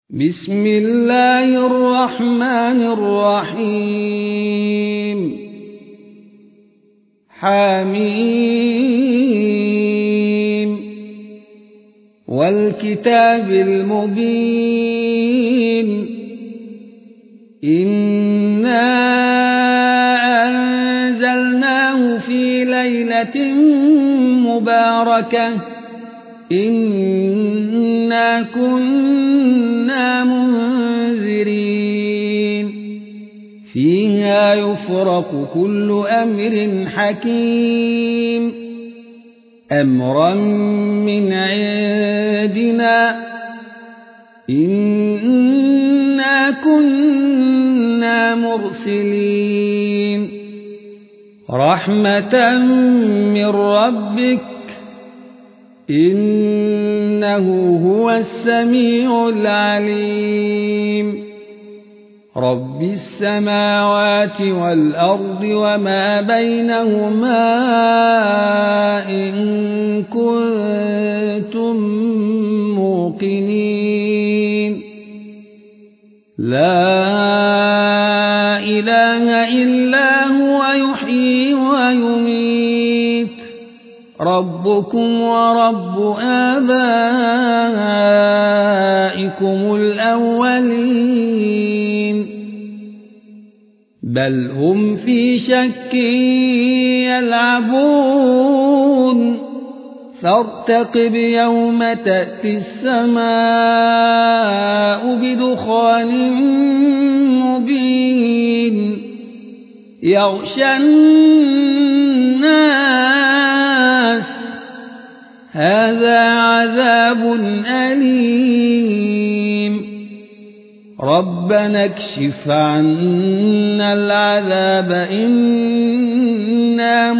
بسم الله الرحمن الرحيم حميم والكتاب المبين إنا أنزلناه في ليلة مباركة إنا كنا منذرين فيها يفرق كل أمر حكيم أمرا من عندنا إنا كنا مرسلين رحمة من ربك إنه هو السميع العليم رب السماوات والأرض وما بينهما إن كنتم موقنين لا إله إلا هو يحيي ويميت ربكم ورب آبائكم الأولين بل هم في شك يلعبون فارتقب يوم تأتي السماء بدخان مبين يغشى الناس هذا عذاب أليم ربنا اكشف عنا العذاب إنا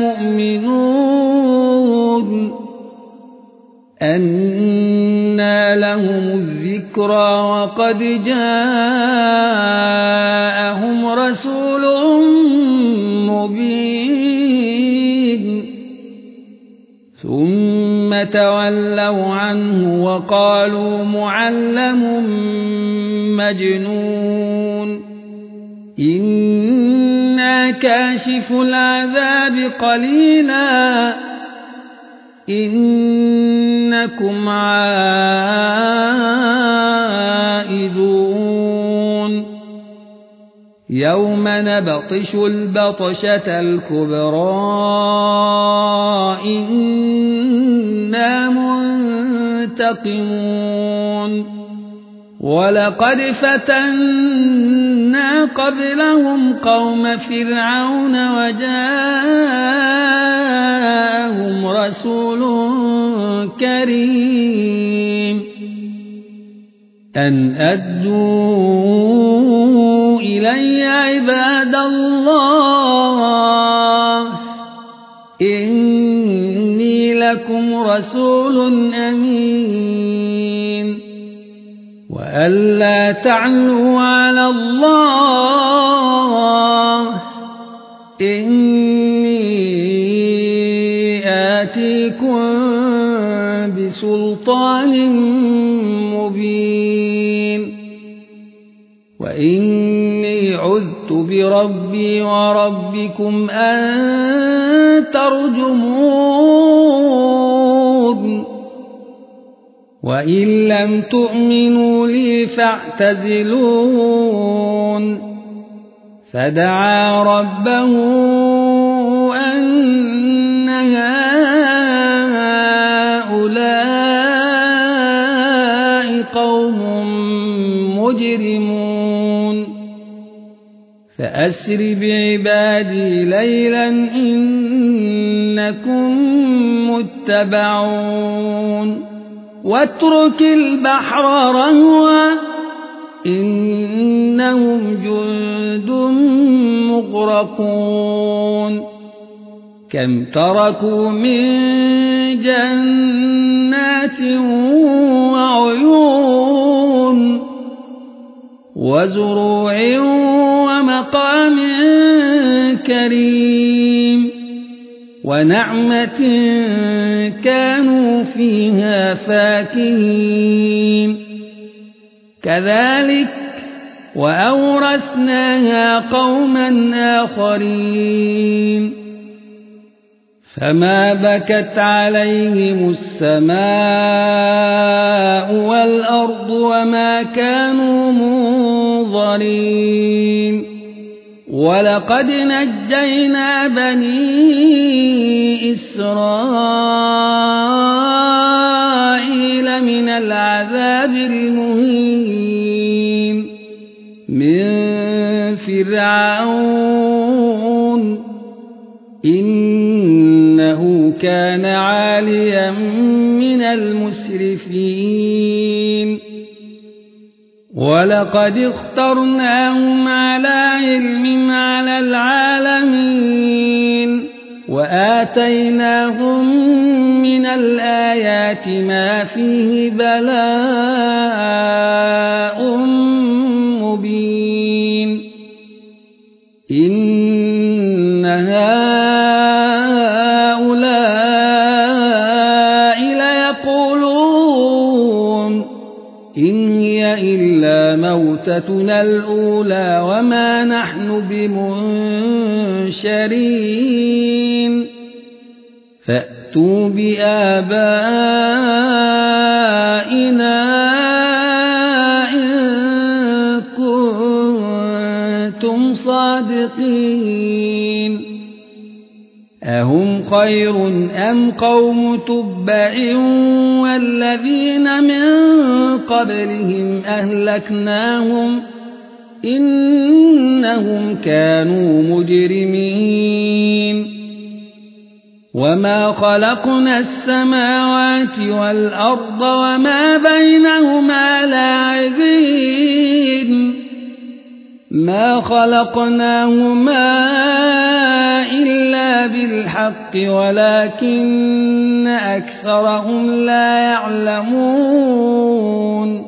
مؤمنون أنى لهم الذكرى وقد جاءهم رسول مبين ثم تولوا عنه وقالوا معلم مجنون إنا كاشف العذاب قليلا إنكم عائدون يوم نبطش البطشة الكبرى إنا منتقمون ولقد فتنا قبلهم قوم فرعون وجاءهم رسول كريم أن أدوا إلي عباد الله إني لكم رسول أمين وألا تعلوا على الله إني آتيكم بسلطان مبين وإني عذت بربي وربكم أن ترجمون وإن لم تؤمنوا لي فاعتزلون فدعا ربه أن هؤلاء قوم مجرمون فأسر بعبادي ليلا إنكم متبعون واترك البحر رهوا إنهم جند مغرقون كم تركوا من جنات وعيون وزروع ومقام كريم ونعمة كانوا فيها فاكهين كذلك وأورثناها قوما آخرين فما بكت عليهم السماء والأرض وما كانوا منظرين ولقد نجينا بني إسرائيل من العذاب المهين من فرعون إنه كان عاليا من المسرفين ولقد اخترناهم على علم على العالمين وآتيناهم من الآيات ما فيه بلاء مبين إن هؤلاء ليقولون إن هي إلا موتتنا الأولى وما نحن بمنشرين فأتوا بآبائنا إن كنتم صادقين أهم خير أم قوم تبع والذين من قبلهم أهلكناهم إنهم كانوا مجرمين وما خلقنا السماوات والأرض وما بينهما لاعبين ما خلقناهما إلا بالحق ولكن أكثرهم لا يعلمون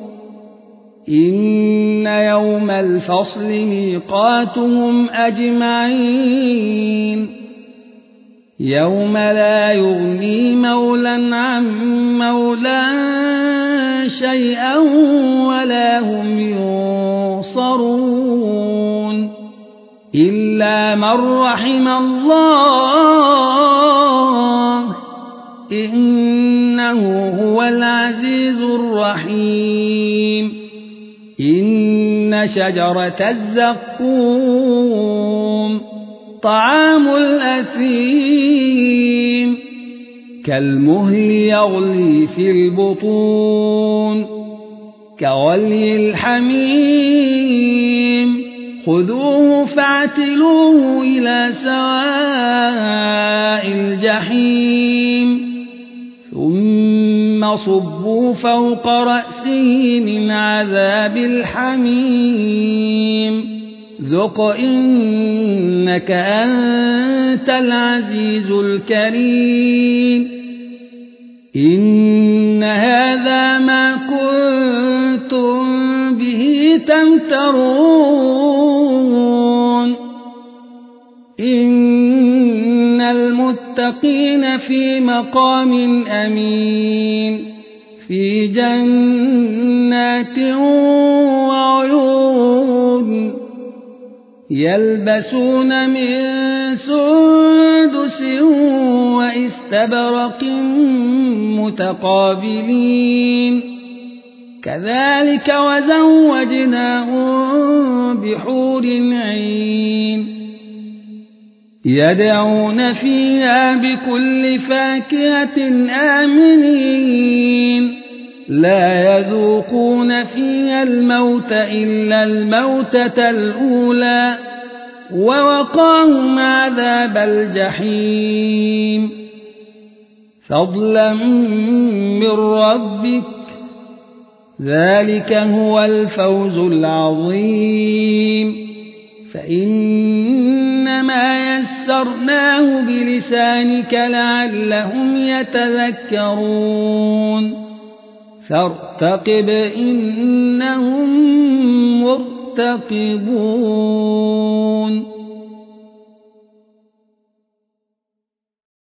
إن يوم الفصل ميقاتهم أجمعين يوم لا يغني مولى عن مولى شيئا ولا هم ينصرون إلا من رحم الله إنه هو العزيز الرحيم إن شجرة الزقوم طعام الأثيم كالمهل يغلي في البطون كغلي الحميم خذوه فاعتلوه إلى سواء الجحيم ثم صبوا فوق رأسه من عذاب الحميم ذق إنك أنت العزيز الكريم إن هذا ما كنتم به تمترون إن المتقين في مقام أمين في جنات وعيون يلبسون من سندس واستبرق متقابلين كذلك وزوجناهم بحور عين يدعون فيها بكل فاكهة آمنين لا يذوقون فيها الموت إلا الموتة الأولى ووقاهم عذاب الجحيم فضلا من ربك ذلك هو الفوز العظيم فإنما يسرناه بلسانك لعلهم يتذكرون فارتقب إنهم مرتقبون